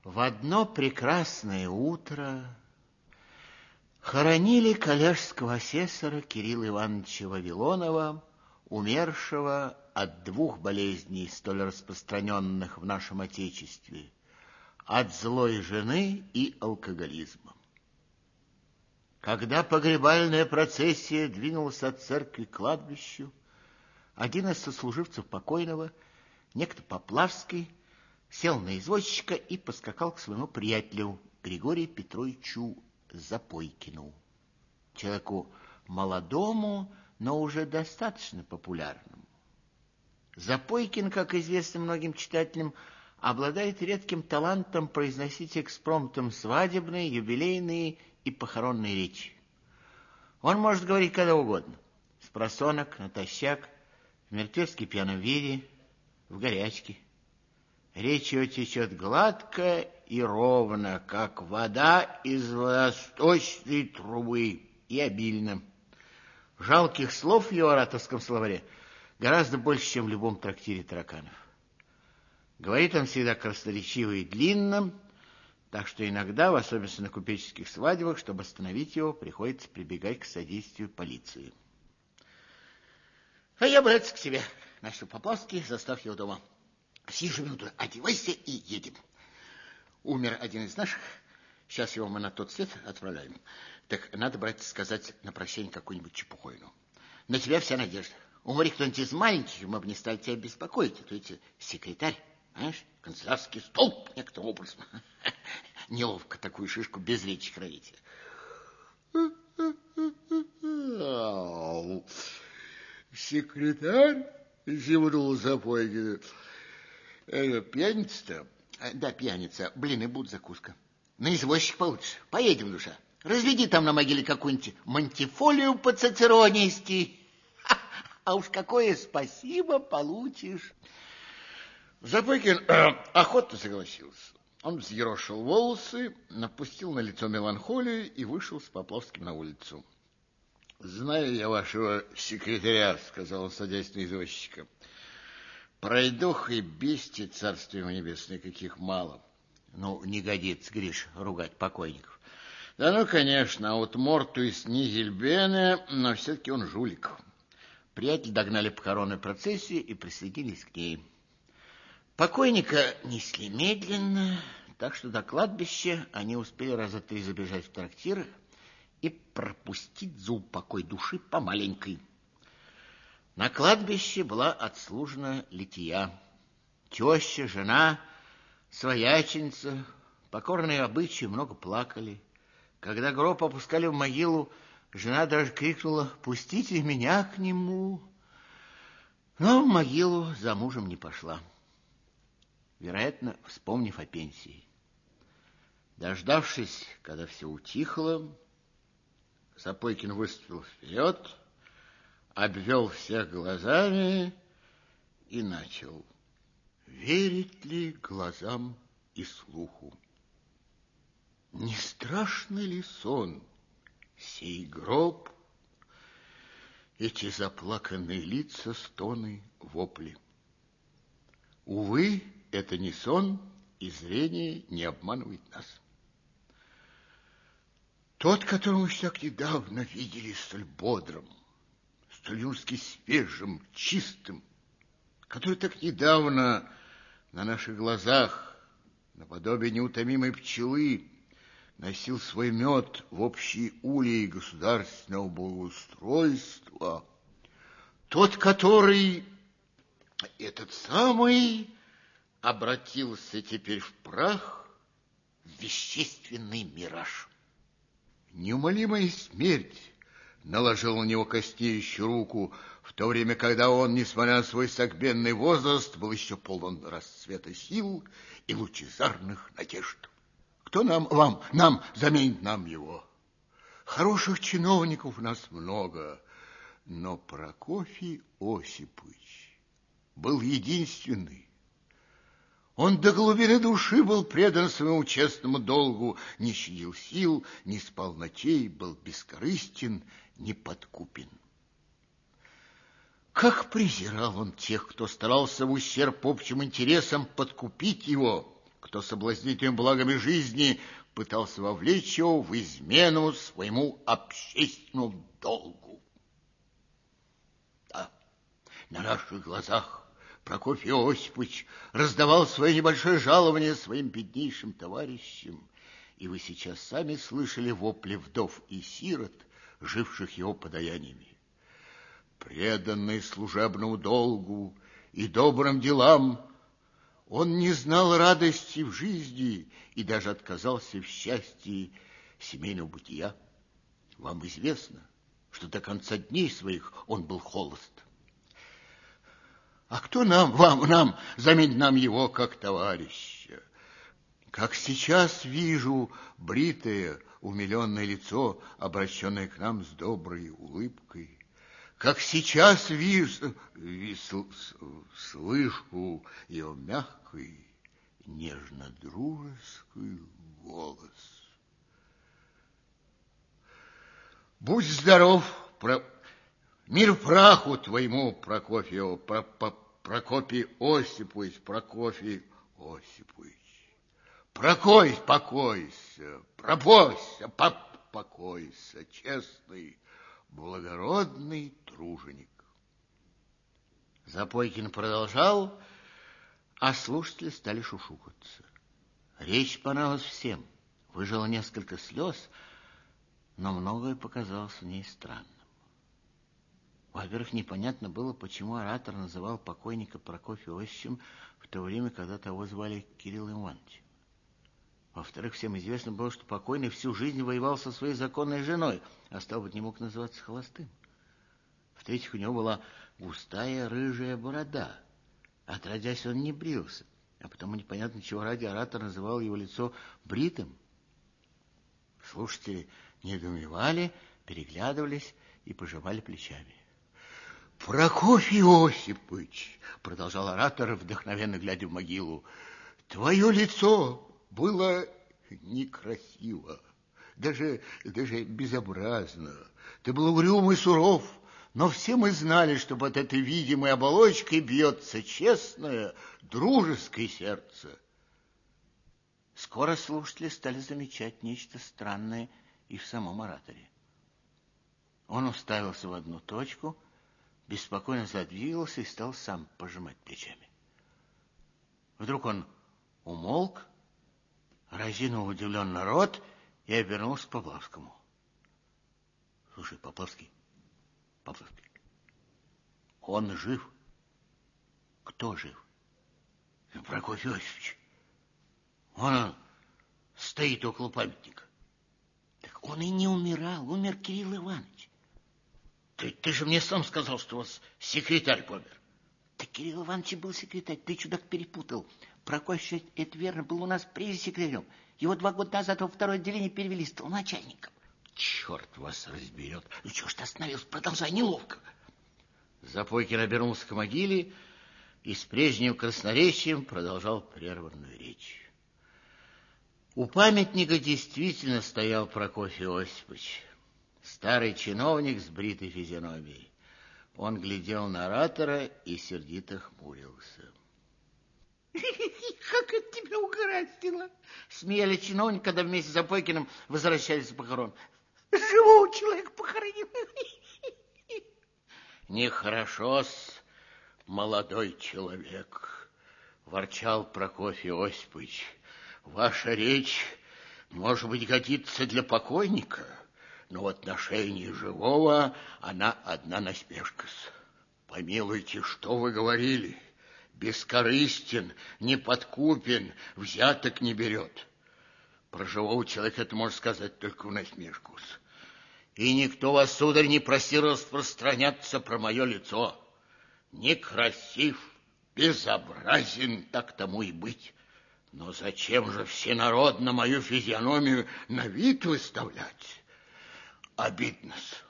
В одно прекрасное утро хоронили коллежского асессора Кирилла Ивановича Вавилонова, умершего от двух болезней, столь распространенных в нашем Отечестве, от злой жены и алкоголизма. Когда погребальная процессия двинулась от церкви к кладбищу, один из сослуживцев покойного, некто Поплавский, сел на извозчика и поскакал к своему приятелю Григорию Петровичу Запойкину, человеку молодому, но уже достаточно популярному. Запойкин, как известно многим читателям, обладает редким талантом произносить экспромтом свадебные, юбилейные и похоронные речи. Он может говорить когда угодно, спросонок, натощак, в мертвецки пьяном виде, в горячке. Речь его течет гладко и ровно, как вода из водосточной трубы, и обильно. Жалких слов в его ораторском словаре гораздо больше, чем в любом трактире тараканов. Говорит он всегда красноречиво и длинно, так что иногда, в особенности на купеческих свадьбах, чтобы остановить его, приходится прибегать к содействию полиции. А я, братец, к себе, начал Поплавский, застав его дома. Сию же минуту одевайся и едем. Умер один из наших, сейчас его мы на тот свет отправляем. Так надо, братец, сказать на прощение какую-нибудь чепухойну. На тебя вся надежда. Умри кто-нибудь из маленьких, мы бы не стали тебя беспокоить. А то эти секретарь, знаешь, канцелярский столб некоторым образом. Неловко такую шишку без речи хранить. Секретарь, зевнул Запойкин. Пьяница-то? Да, пьяница. Блины будут, закуска. На извозчик получше. Поедем, душа. Разведи там на могиле какую-нибудь мантифолию по цицеронийски. А уж какое спасибо получишь. Запойкин охотно согласился. Он взъерошил волосы, напустил на лицо меланхолию и вышел с Поплавским на улицу. Знаю я вашего секретаря, сказал он, садясь на извозчика. Пройдох и бести, царствие ему небесное, каких мало. Ну, не годится, Гриш, ругать покойников. Да ну, конечно, а вот мортуис нигильбене, но все-таки он жулик. Приятели догнали похоронную процессию и присоединились к ней. Покойника несли медленно, так что до кладбища они успели раза три забежать в трактир и пропустить за упокой души по маленькой. На кладбище была отслужена лития. Теща, жена, свояченица, покорные обычаи много плакали. Когда гроб опускали в могилу, жена даже крикнула: «Пустите меня к нему!» Но в могилу за мужем не пошла, вероятно, вспомнив о пенсии. Дождавшись, когда все утихло, Запойкин выступил вперед, обвел всех глазами и начал. Верить ли глазам и слуху? Не страшный ли сон сей гроб, эти заплаканные лица, стоны, вопли? Увы, это не сон, и зрение не обманывает нас. Тот, которого мы так недавно видели столь бодрым, столь юрски свежим, чистым, который так недавно на наших глазах, наподобие неутомимой пчелы, носил свой мед в общие ульи государственного благоустройства, тот, который, этот самый, обратился теперь в прах, в вещественный мираж. Неумолимая смерть наложил на него костнеющую руку, в то время, когда он, несмотря на свой согбенный возраст, был еще полон расцвета сил и лучезарных надежд. Кто нам заменит нам его? Хороших чиновников у нас много, но Прокофий Осипович был единственный. Он до глубины души был предан своему честному долгу, не щадил сил, не спал ночей, был бескорыстен, неподкупен. Как презирал он тех, кто старался в ущерб общим интересам подкупить его, кто соблазнительными благами жизни пытался вовлечь его в измену своему общественному долгу. Да, на наших глазах Прокофий Осипович раздавал свое небольшое жалование своим беднейшим товарищам, и вы сейчас сами слышали вопли вдов и сирот, живших его подаяниями. Преданный служебному долгу и добрым делам, он не знал радости в жизни и даже отказался в счастье семейного бытия. Вам известно, что до конца дней своих он был холост. А кто нам заменит нам его как товарища? Как сейчас вижу бритое, умиленное лицо, обращенное к нам с доброй улыбкой, как сейчас слышу ее мягкий, нежно-дружеский голос. Будь здоров, мир праху твоему, Прокофий Осипович, Прокофий Осипович. Покойся, покойся, честный, благородный труженик. Запойкин продолжал, а слушатели стали шушукаться. Речь понравилась всем. Выжило несколько слез, но многое показалось в ней странным. Во-первых, непонятно было, почему оратор называл покойника Прокофья Осиповичем в то время, когда того звали Кирилл Иванович. Во-вторых, всем известно было, что покойный всю жизнь воевал со своей законной женой, а стал быть, не мог называться холостым. В-третьих, у него была густая рыжая борода. Отродясь, он не брился, а потому непонятно, чего ради оратор называл его лицо бритым. Слушатели недоумевали, переглядывались и пожимали плечами. Прокофий Осипович, продолжал оратор, вдохновенно глядя в могилу, твое лицо было некрасиво, даже безобразно. Ты был угрюм и суров, но все мы знали, что под этой видимой оболочкой бьется честное, дружеское сердце. Скоро слушатели стали замечать нечто странное и в самом ораторе. Он уставился в одну точку, беспокойно задвигался и стал сам пожимать плечами. Вдруг он умолк, разинул удивленно рот и обернулся к Поплавскому. Слушай, Поплавский, он жив? Кто жив? Прокофий Осипович. Он стоит около памятника. Так он и не умирал, умер Кирилл Иванович. Ты же мне сам сказал, что у вас секретарь помер. Да Кирилл Иванович был секретарь, ты, чудак, перепутал. Прокофьевич, это верно, был у нас пресс-секретарем. Его 2 года назад во второе отделение перевели, стал начальником. Черт вас разберет. Ну чего ж ты остановился? Продолжай, неловко. Запойкин обернулся к могиле и с прежним красноречием продолжал прерванную речь. У памятника действительно стоял Прокофий Осипович, старый чиновник с бритой физиономией. Он глядел на оратора и сердито хмурился. Как это тебя угораздило? Смеялись чиновники, когда вместе с Запойкиным возвращались с похорон. Живого человека похоронил. Нехорошо-с, молодой человек, ворчал Прокофий Осипович. Ваша речь, может быть, годится для покойника, но в отношении живого она одна насмешка-с. Помилуйте, что вы говорили? Бескорыстен, неподкупен, взяток не берет. Про живого человека это можно сказать только в насмешку-с. И никто вас, сударь, не просил распространяться про мое лицо. Некрасив, безобразен, так тому и быть. Но зачем же всенародно мою физиономию на вид выставлять? Обидно-с.